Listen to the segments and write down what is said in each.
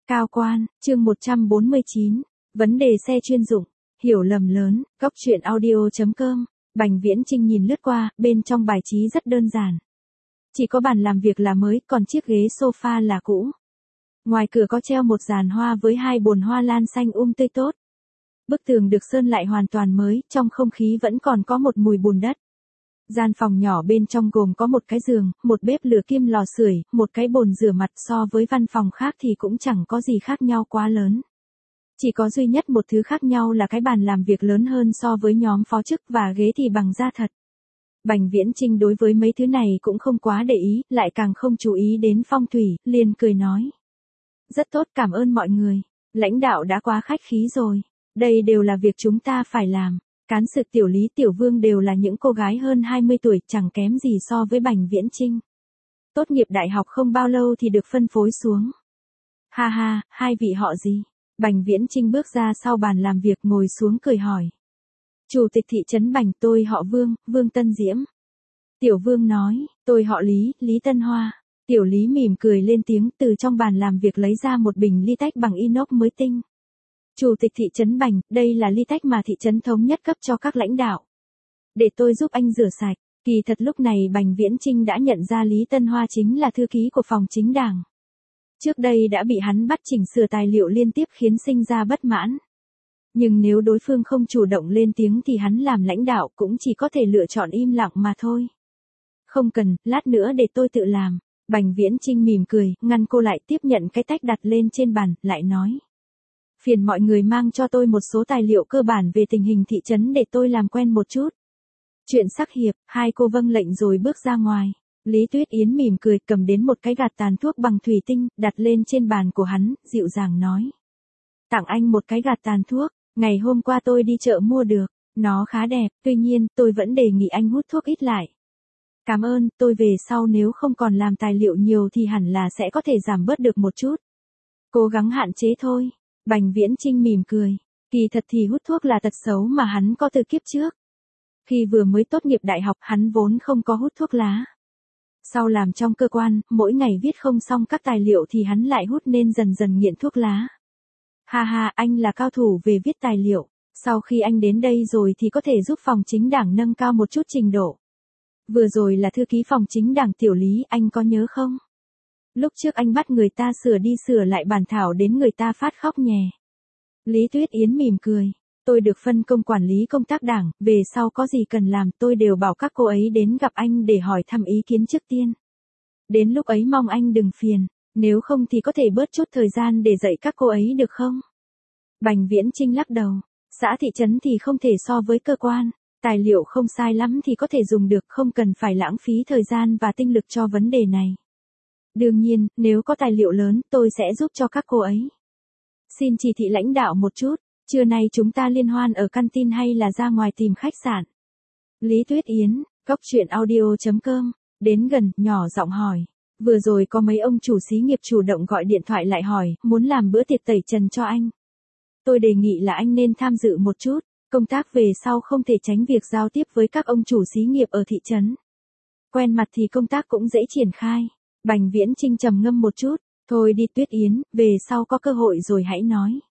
Cao quan, chương 149, vấn đề xe chuyên dụng, hiểu lầm lớn, góc chuyện audio.com, Bành Viễn Chinh nhìn lướt qua, bên trong bài trí rất đơn giản. Chỉ có bàn làm việc là mới, còn chiếc ghế sofa là cũ. Ngoài cửa có treo một dàn hoa với 2 bồn hoa lan xanh tươi tốt. Bức tường được sơn lại hoàn toàn mới, trong không khí vẫn còn có một mùi bùn đất. Gian phòng nhỏ bên trong gồm có một cái giường, một bếp lửa kim lò sưởi, một cái bồn rửa mặt, so với văn phòng khác thì cũng chẳng có gì khác nhau quá lớn. Chỉ có duy nhất một thứ khác nhau là cái bàn làm việc lớn hơn so với nhóm phó chức và ghế thì bằng da thật. Bành Viễn Chinh đối với mấy thứ này cũng không quá để ý, lại càng không chú ý đến phong thủy, liền cười nói. Rất tốt, cảm ơn mọi người. Lãnh đạo đã quá khách khí rồi. Đây đều là việc chúng ta phải làm. Cán sự Tiểu Lý Tiểu Vương đều là những cô gái hơn 20 tuổi, chẳng kém gì so với Bành Viễn Chinh. Tốt nghiệp đại học không bao lâu thì được phân phối xuống. Ha ha, hai vị họ gì? Bành Viễn Chinh bước ra sau bàn làm việc ngồi xuống cười hỏi. Chủ tịch thị trấn Bành, tôi họ Vương, Vương Tân Diễm. Tiểu Vương nói, tôi họ Lý, Lý Tân Hoa. Tiểu Lý mỉm cười lên tiếng, từ trong bàn làm việc lấy ra một bình ly tách bằng inox mới tinh. Chủ tịch thị trấn Bành, đây là ly tách mà thị trấn thống nhất cấp cho các lãnh đạo. Để tôi giúp anh rửa sạch. Kỳ thật lúc này Bành Viễn Chinh đã nhận ra Lý Tân Hoa chính là thư ký của phòng chính đảng. Trước đây đã bị hắn bắt chỉnh sửa tài liệu liên tiếp khiến sinh ra bất mãn. Nhưng nếu đối phương không chủ động lên tiếng thì hắn làm lãnh đạo cũng chỉ có thể lựa chọn im lặng mà thôi. Không cần, lát nữa để tôi tự làm. Bành Viễn Chinh mỉm cười, ngăn cô lại, tiếp nhận cái tách đặt lên trên bàn, lại nói. Phiền mọi người mang cho tôi một số tài liệu cơ bản về tình hình thị trấn để tôi làm quen một chút. Chuyện sắc hiệp, hai cô vâng lệnh rồi bước ra ngoài. Lý Tuyết Yến mỉm cười, cầm đến một cái gạt tàn thuốc bằng thủy tinh, đặt lên trên bàn của hắn, dịu dàng nói. Tặng anh một cái gạt tàn thuốc, ngày hôm qua tôi đi chợ mua được, nó khá đẹp, tuy nhiên, tôi vẫn đề nghị anh hút thuốc ít lại. Cảm ơn, tôi về sau nếu không còn làm tài liệu nhiều thì hẳn là sẽ có thể giảm bớt được một chút. Cố gắng hạn chế thôi. Bành Viễn Chinh mỉm cười. Kỳ thật thì hút thuốc là tật xấu mà hắn có từ kiếp trước. Khi vừa mới tốt nghiệp đại học hắn vốn không có hút thuốc lá. Sau làm trong cơ quan, mỗi ngày viết không xong các tài liệu thì hắn lại hút nên dần dần nghiện thuốc lá. Ha ha, anh là cao thủ về viết tài liệu. Sau khi anh đến đây rồi thì có thể giúp phòng chính đảng nâng cao một chút trình độ. Vừa rồi là thư ký phòng chính đảng Tiểu Lý, anh có nhớ không? Lúc trước anh bắt người ta sửa đi sửa lại bản thảo đến người ta phát khóc nhè. Lý Tuyết Yến mỉm cười. Tôi được phân công quản lý công tác đảng, về sau có gì cần làm tôi đều bảo các cô ấy đến gặp anh để hỏi thăm ý kiến trước tiên. Đến lúc ấy mong anh đừng phiền, nếu không thì có thể bớt chút thời gian để dạy các cô ấy được không? Bành Viễn Chinh lắc đầu. Xã thị trấn thì không thể so với cơ quan. Tài liệu không sai lắm thì có thể dùng được, không cần phải lãng phí thời gian và tinh lực cho vấn đề này. Đương nhiên, nếu có tài liệu lớn, tôi sẽ giúp cho các cô ấy. Xin chỉ thị lãnh đạo một chút, trưa nay chúng ta liên hoan ở canteen hay là ra ngoài tìm khách sạn? Lý Tuyết Yến, góc chuyện audio.com, đến gần, nhỏ giọng hỏi. Vừa rồi có mấy ông chủ xí nghiệp chủ động gọi điện thoại lại hỏi, muốn làm bữa tiệc tẩy trần cho anh. Tôi đề nghị là anh nên tham dự một chút, công tác về sau không thể tránh việc giao tiếp với các ông chủ xí nghiệp ở thị trấn. Quen mặt thì công tác cũng dễ triển khai. Bành Viễn Chinh trầm ngâm một chút, thôi đi Tuyết Yến, về sau có cơ hội rồi hãy nói.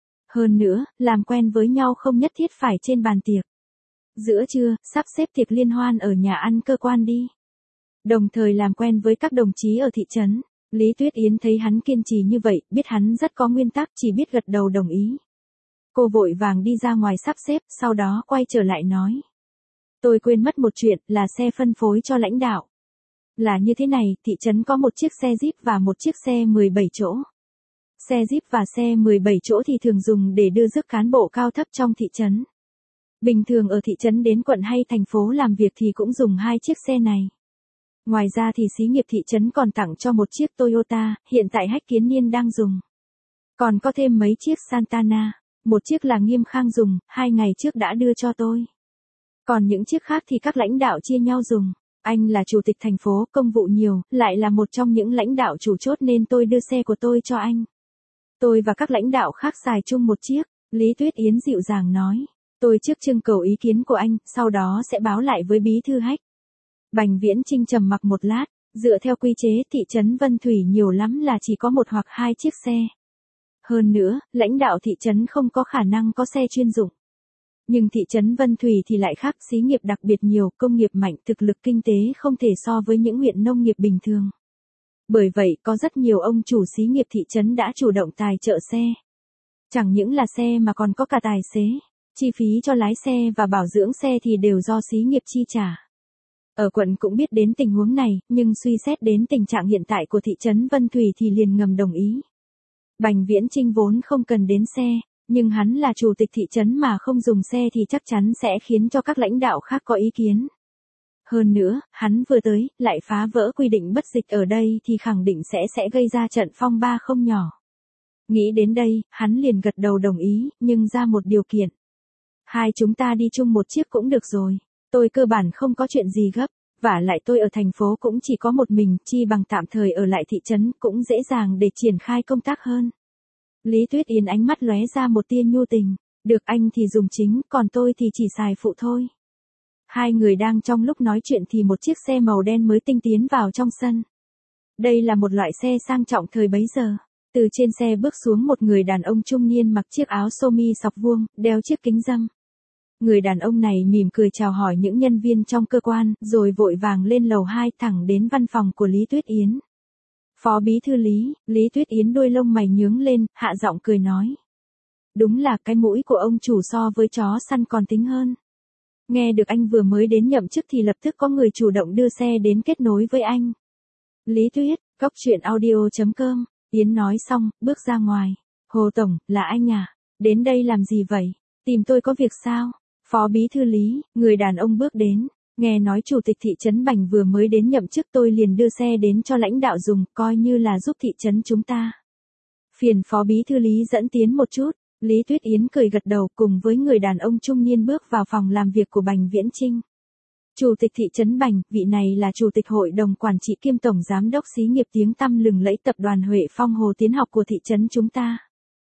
Hơn nữa, làm quen với nhau không nhất thiết phải trên bàn tiệc. Giữa trưa, sắp xếp tiệc liên hoan ở nhà ăn cơ quan đi. Đồng thời làm quen với các đồng chí ở thị trấn. Lý Tuyết Yến thấy hắn kiên trì như vậy, biết hắn rất có nguyên tắc, chỉ biết gật đầu đồng ý. Cô vội vàng đi ra ngoài sắp xếp, sau đó quay trở lại nói. Tôi quên mất một chuyện, là xe phân phối cho lãnh đạo. Là như thế này, thị trấn có một chiếc xe Jeep và một chiếc xe 17 chỗ. Xe Jeep và xe 17 chỗ thì thường dùng để đưa rước cán bộ cao thấp trong thị trấn. Bình thường ở thị trấn đến quận hay thành phố làm việc thì cũng dùng hai chiếc xe này. Ngoài ra thì xí nghiệp thị trấn còn tặng cho một chiếc Toyota, hiện tại Hách Kiến Niên đang dùng. Còn có thêm mấy chiếc Santana, một chiếc là Nghiêm Khang dùng, 2 ngày trước đã đưa cho tôi. Còn những chiếc khác thì các lãnh đạo chia nhau dùng. Anh là chủ tịch thành phố, công vụ nhiều, lại là một trong những lãnh đạo chủ chốt nên tôi đưa xe của tôi cho anh. Tôi và các lãnh đạo khác xài chung một chiếc, Lý Tuyết Yến dịu dàng nói. Tôi trước trưng cầu ý kiến của anh, sau đó sẽ báo lại với bí thư Hách. Bành Viễn Chinh trầm mặc một lát, dựa theo quy chế thị trấn Vân Thủy nhiều lắm là chỉ có một hoặc hai chiếc xe. Hơn nữa, lãnh đạo thị trấn không có khả năng có xe chuyên dụng. Nhưng thị trấn Vân Thủy thì lại khác, xí nghiệp đặc biệt nhiều, công nghiệp mạnh, thực lực kinh tế không thể so với những huyện nông nghiệp bình thường. Bởi vậy, có rất nhiều ông chủ xí nghiệp thị trấn đã chủ động tài trợ xe. Chẳng những là xe mà còn có cả tài xế. Chi phí cho lái xe và bảo dưỡng xe thì đều do xí nghiệp chi trả. Ở quận cũng biết đến tình huống này, nhưng suy xét đến tình trạng hiện tại của thị trấn Vân Thủy thì liền ngầm đồng ý. Bành Viễn Chinh vốn không cần đến xe, nhưng hắn là chủ tịch thị trấn mà không dùng xe thì chắc chắn sẽ khiến cho các lãnh đạo khác có ý kiến. Hơn nữa, hắn vừa tới, lại phá vỡ quy định bất dịch ở đây thì khẳng định sẽ gây ra trận phong ba không nhỏ. Nghĩ đến đây, hắn liền gật đầu đồng ý, nhưng ra một điều kiện. Hai chúng ta đi chung một chiếc cũng được rồi. Tôi cơ bản không có chuyện gì gấp, vả lại tôi ở thành phố cũng chỉ có một mình, chi bằng tạm thời ở lại thị trấn cũng dễ dàng để triển khai công tác hơn. Lý Tuyết Yến ánh mắt lóe ra một tia nhu tình, được anh thì dùng chính, còn tôi thì chỉ xài phụ thôi. Hai người đang trong lúc nói chuyện thì một chiếc xe màu đen mới tinh tiến vào trong sân. Đây là một loại xe sang trọng thời bấy giờ. Từ trên xe bước xuống một người đàn ông trung niên mặc chiếc áo sơ mi sọc vuông, đeo chiếc kính râm. Người đàn ông này mỉm cười chào hỏi những nhân viên trong cơ quan, rồi vội vàng lên lầu 2 thẳng đến văn phòng của Lý Tuyết Yến. Phó bí thư Lý, Lý Tuyết Yến đuôi lông mày nhướng lên, hạ giọng cười nói. Đúng là cái mũi của ông chủ so với chó săn còn tính hơn. Nghe được anh vừa mới đến nhậm chức thì lập tức có người chủ động đưa xe đến kết nối với anh. Lý Tuyết, coctruyện.audio.com, Yến nói xong, bước ra ngoài. Hồ Tổng, là anh à? Đến đây làm gì vậy? Tìm tôi có việc sao? Phó bí thư Lý, người đàn ông bước đến. Nghe nói chủ tịch thị trấn Bành vừa mới đến nhậm chức, tôi liền đưa xe đến cho lãnh đạo dùng, coi như là giúp thị trấn chúng ta. Phiền phó bí thư Lý dẫn tiến một chút. Lý Tuyết Yến cười gật đầu cùng với người đàn ông trung niên bước vào phòng làm việc của Bành Viễn Chinh. Chủ tịch thị trấn Bành, vị này là chủ tịch hội đồng quản trị kiêm tổng giám đốc xí nghiệp tiếng tăm lừng lẫy tập đoàn Huệ Phong Hồ Tiến Học của thị trấn chúng ta.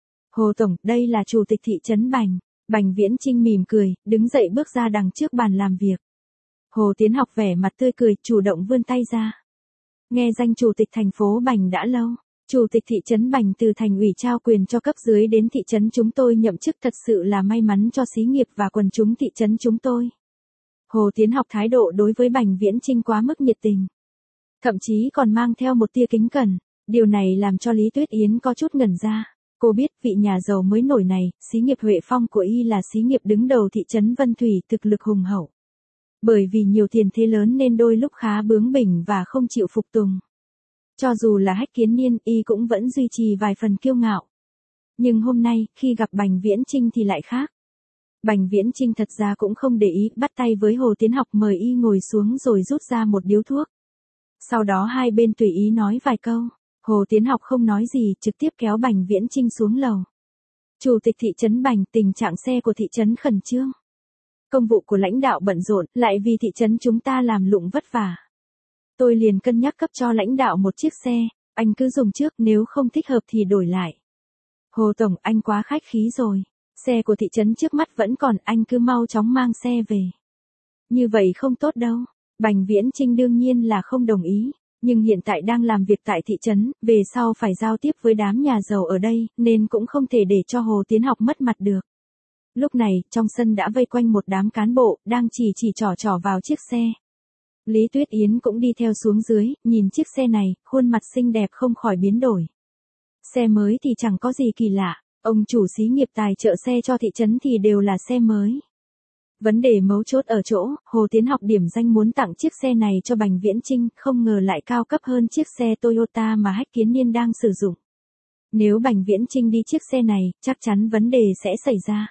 Hồ Tổng, đây là chủ tịch thị trấn Bành. Bành Viễn Chinh mỉm cười, đứng dậy bước ra đằng trước bàn làm việc. Hồ Tiến Học vẻ mặt tươi cười, chủ động vươn tay ra. Nghe danh chủ tịch thành phố Bành đã lâu. Chủ tịch thị trấn Bành từ thành ủy trao quyền cho cấp dưới đến thị trấn chúng tôi nhậm chức, thật sự là may mắn cho xí nghiệp và quần chúng thị trấn chúng tôi. Hồ Tiến Học thái độ đối với Bành Viễn Chinh quá mức nhiệt tình. Thậm chí còn mang theo một tia kính cẩn. Điều này làm cho Lý Tuyết Yến có chút ngẩn ra. Cô biết vị nhà giàu mới nổi này, xí nghiệp Huệ Phong của y là xí nghiệp đứng đầu thị trấn Vân Thủy, thực lực hùng hậu. Bởi vì nhiều tiền thế lớn nên đôi lúc khá bướng bỉnh và không chịu phục tùng. Cho dù là Hách Kiến Niên, y cũng vẫn duy trì vài phần kiêu ngạo. Nhưng hôm nay, khi gặp Bành Viễn Chinh thì lại khác. Bành Viễn Chinh thật ra cũng không để ý, bắt tay với Hồ Tiến Học mời y ngồi xuống rồi rút ra một điếu thuốc. Sau đó hai bên tùy ý nói vài câu. Hồ Tiến Học không nói gì, trực tiếp kéo Bành Viễn Chinh xuống lầu. Chủ tịch thị trấn Bành, tình trạng xe của thị trấn khẩn trương. Công vụ của lãnh đạo bận rộn, lại vì thị trấn chúng ta làm lụng vất vả. Tôi liền cân nhắc cấp cho lãnh đạo một chiếc xe, anh cứ dùng trước, nếu không thích hợp thì đổi lại. Hồ Tổng, anh quá khách khí rồi. Xe của thị trấn trước mắt vẫn còn, anh cứ mau chóng mang xe về. Như vậy không tốt đâu. Bành Viễn Chinh đương nhiên là không đồng ý. Nhưng hiện tại đang làm việc tại thị trấn, về sau phải giao tiếp với đám nhà giàu ở đây, nên cũng không thể để cho Hồ Tiến Học mất mặt được. Lúc này, trong sân đã vây quanh một đám cán bộ, đang chỉ trỏ vào chiếc xe. Lý Tuyết Yến cũng đi theo xuống dưới, nhìn chiếc xe này, khuôn mặt xinh đẹp không khỏi biến đổi. Xe mới thì chẳng có gì kỳ lạ, ông chủ xí nghiệp tài trợ xe cho thị trấn thì đều là xe mới. Vấn đề mấu chốt ở chỗ, Hồ Tiến Học điểm danh muốn tặng chiếc xe này cho Bành Viễn Chinh, không ngờ lại cao cấp hơn chiếc xe Toyota mà Hách Kiến Niên đang sử dụng. Nếu Bành Viễn Chinh đi chiếc xe này, chắc chắn vấn đề sẽ xảy ra.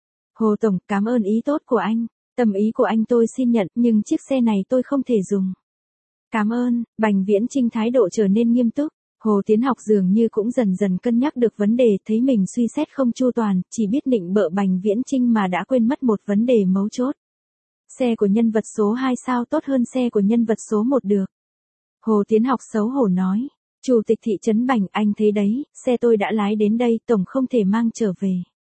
Hồ Tổng, cảm ơn ý tốt của anh. Tâm ý của anh tôi xin nhận, nhưng chiếc xe này tôi không thể dùng. Cảm ơn. Bành Viễn Chinh thái độ trở nên nghiêm túc. Hồ Tiến Học dường như cũng dần dần cân nhắc được vấn đề, thấy mình suy xét không chu toàn, chỉ biết nịnh bợ Bành Viễn Chinh mà đã quên mất một vấn đề mấu chốt. Xe của nhân vật số 2 sao tốt hơn xe của nhân vật số 1 được. Hồ Tiến Học xấu hổ nói. Chủ tịch thị trấn Bành, anh thấy đấy, xe tôi đã lái đến đây, tổng không thể mang trở về.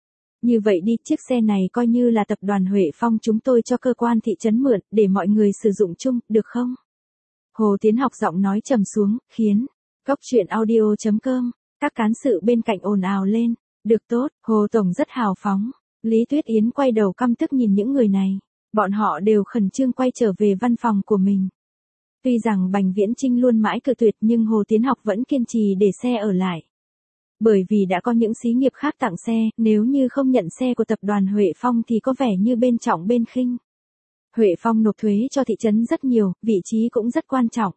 Như vậy đi, chiếc xe này coi như là tập đoàn Huệ Phong chúng tôi cho cơ quan thị trấn mượn, để mọi người sử dụng chung, được không? Hồ Tiến Học giọng nói trầm xuống, khiến. Coctruyện.audio.com Các cán sự bên cạnh ồn ào lên. Được tốt, Hồ Tổng rất hào phóng. Lý Tuyết Yến quay đầu căm tức nhìn những người này. Bọn họ đều khẩn trương quay trở về văn phòng của mình. Tuy rằng Bành Viễn Chinh luôn mãi cự tuyệt nhưng Hồ Tiến Học vẫn kiên trì để xe ở lại. Bởi vì đã có những xí nghiệp khác tặng xe, nếu như không nhận xe của tập đoàn Huệ Phong thì có vẻ như bên trọng bên khinh. Huệ Phong nộp thuế cho thị trấn rất nhiều, vị trí cũng rất quan trọng.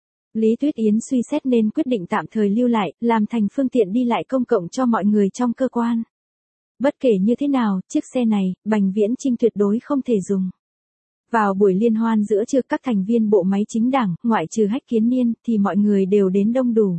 Lý Tuyết Yến suy xét nên quyết định tạm thời lưu lại, làm thành phương tiện đi lại công cộng cho mọi người trong cơ quan. Bất kể như thế nào, chiếc xe này, Bành Viễn Chinh tuyệt đối không thể dùng. Vào buổi liên hoan giữa trưa các thành viên bộ máy chính đảng, ngoại trừ Hách Kiến Niên, thì mọi người đều đến đông đủ.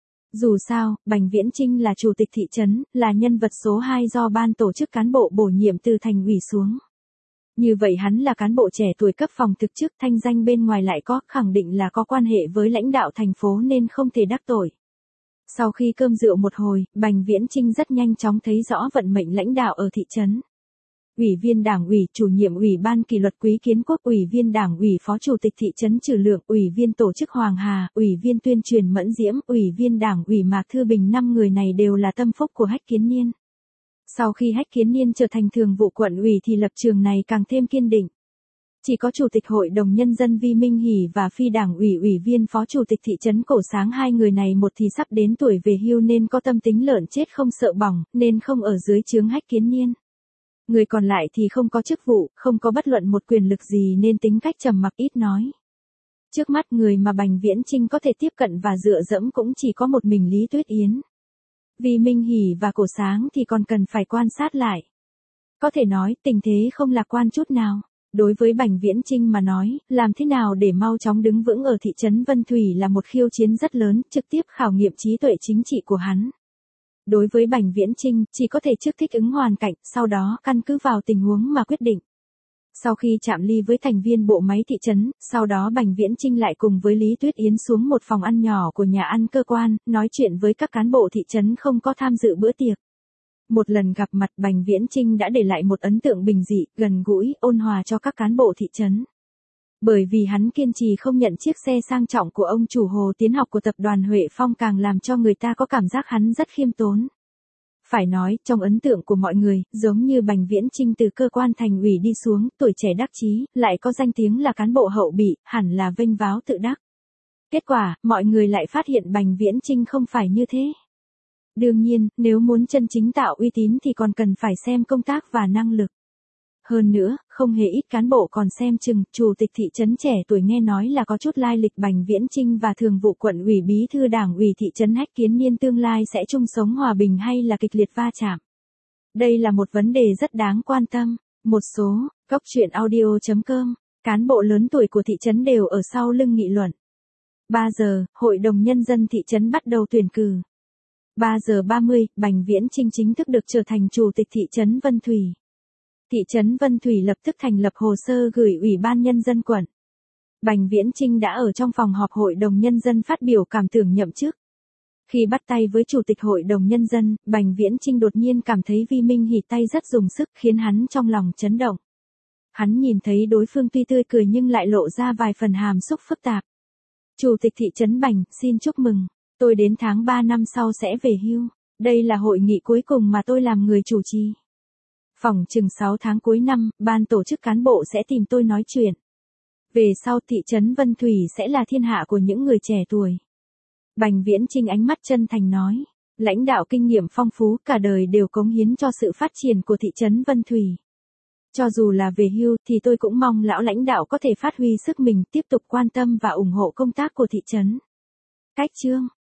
Dù sao, Bành Viễn Chinh là chủ tịch thị trấn, là nhân vật số 2 do ban tổ chức cán bộ bổ nhiệm từ thành ủy xuống. Như vậy hắn là cán bộ trẻ tuổi cấp phòng thực chức, thanh danh bên ngoài lại có, khẳng định là có quan hệ với lãnh đạo thành phố nên không thể đắc tội. Sau khi cơm rượu một hồi, Bành Viễn Chinh rất nhanh chóng thấy rõ vận mệnh lãnh đạo ở thị trấn. Ủy viên Đảng ủy, chủ nhiệm Ủy ban kỷ luật Quý Kiến Quốc, Ủy viên Đảng ủy, Phó Chủ tịch thị trấn Trừ Lượng, Ủy viên tổ chức Hoàng Hà, Ủy viên tuyên truyền Mẫn Diễm, Ủy viên Đảng ủy Mạc Thư Bình, 5 người này đều là tâm phúc của Hách Kiến Niên. Sau khi Hách Kiến Niên trở thành thường vụ quận ủy thì lập trường này càng thêm kiên định. Chỉ có Chủ tịch Hội đồng Nhân dân Vi Minh Hỷ và Phi Đảng ủy Ủy viên Phó Chủ tịch thị trấn Cổ Sáng, hai người này một thì sắp đến tuổi về hưu nên có tâm tính lợn chết không sợ bỏng, nên không ở dưới trướng Hách Kiến Niên. Người còn lại thì không có chức vụ, không có bất luận một quyền lực gì nên tính cách trầm mặc ít nói. Trước mắt người mà Bành Viễn Chinh có thể tiếp cận và dựa dẫm cũng chỉ có một mình Lý Tuyết Yến. Vì Minh Hỷ và Cổ Sáng thì còn cần phải quan sát lại. Có thể nói tình thế không lạc quan chút nào. Đối với Bành Viễn Chinh mà nói, làm thế nào để mau chóng đứng vững ở thị trấn Vân Thủy là một khiêu chiến rất lớn, trực tiếp khảo nghiệm trí tuệ chính trị của hắn. Đối với Bành Viễn Chinh, chỉ có thể trước thích ứng hoàn cảnh, sau đó căn cứ vào tình huống mà quyết định. Sau khi chạm ly với thành viên bộ máy thị trấn, sau đó Bành Viễn Chinh lại cùng với Lý Tuyết Yến xuống một phòng ăn nhỏ của nhà ăn cơ quan, nói chuyện với các cán bộ thị trấn không có tham dự bữa tiệc. Một lần gặp mặt, Bành Viễn Chinh đã để lại một ấn tượng bình dị, gần gũi, ôn hòa cho các cán bộ thị trấn. Bởi vì hắn kiên trì không nhận chiếc xe sang trọng của ông chủ Hồ Tiến Học của tập đoàn Huệ Phong càng làm cho người ta có cảm giác hắn rất khiêm tốn. Phải nói, trong ấn tượng của mọi người, giống như Bành Viễn Chinh từ cơ quan thành ủy đi xuống, tuổi trẻ đắc chí, lại có danh tiếng là cán bộ hậu bị, hẳn là vênh váo tự đắc. Kết quả, mọi người lại phát hiện Bành Viễn Chinh không phải như thế. Đương nhiên, nếu muốn chân chính tạo uy tín thì còn cần phải xem công tác và năng lực. Hơn nữa, không hề ít cán bộ còn xem chừng, chủ tịch thị trấn trẻ tuổi nghe nói là có chút lai lịch Bành Viễn Chinh và thường vụ quận ủy bí thư đảng ủy thị trấn Hách Kiến Niên tương lai sẽ chung sống hòa bình hay là kịch liệt va chạm. Đây là một vấn đề rất đáng quan tâm. Một số, góc truyện audio.com, cán bộ lớn tuổi của thị trấn đều ở sau lưng nghị luận. 3 giờ, Hội đồng Nhân dân thị trấn bắt đầu tuyển cử. 3 giờ 30, Bành Viễn Chinh chính thức được trở thành chủ tịch thị trấn Vân Thủy. Thị trấn Vân Thủy lập tức thành lập hồ sơ gửi Ủy ban Nhân dân quận. Bành Viễn Chinh đã ở trong phòng họp Hội đồng Nhân dân phát biểu cảm tưởng nhậm chức. Khi bắt tay với Chủ tịch Hội đồng Nhân dân, Bành Viễn Chinh đột nhiên cảm thấy Vi Minh Hỷ tay rất dùng sức khiến hắn trong lòng chấn động. Hắn nhìn thấy đối phương tuy tươi cười nhưng lại lộ ra vài phần hàm xúc phức tạp. Chủ tịch thị trấn Bành, xin chúc mừng. Tôi đến tháng 3 năm sau sẽ về hưu. Đây là hội nghị cuối cùng mà tôi làm người chủ trì. Phỏng chừng 6 tháng cuối năm, ban tổ chức cán bộ sẽ tìm tôi nói chuyện. Về sau thị trấn Vân Thủy sẽ là thiên hạ của những người trẻ tuổi. Bành Viễn Chinh ánh mắt chân thành nói. Lãnh đạo kinh nghiệm phong phú cả đời đều cống hiến cho sự phát triển của thị trấn Vân Thủy. Cho dù là về hưu thì tôi cũng mong lão lãnh đạo có thể phát huy sức mình tiếp tục quan tâm và ủng hộ công tác của thị trấn. Cách chương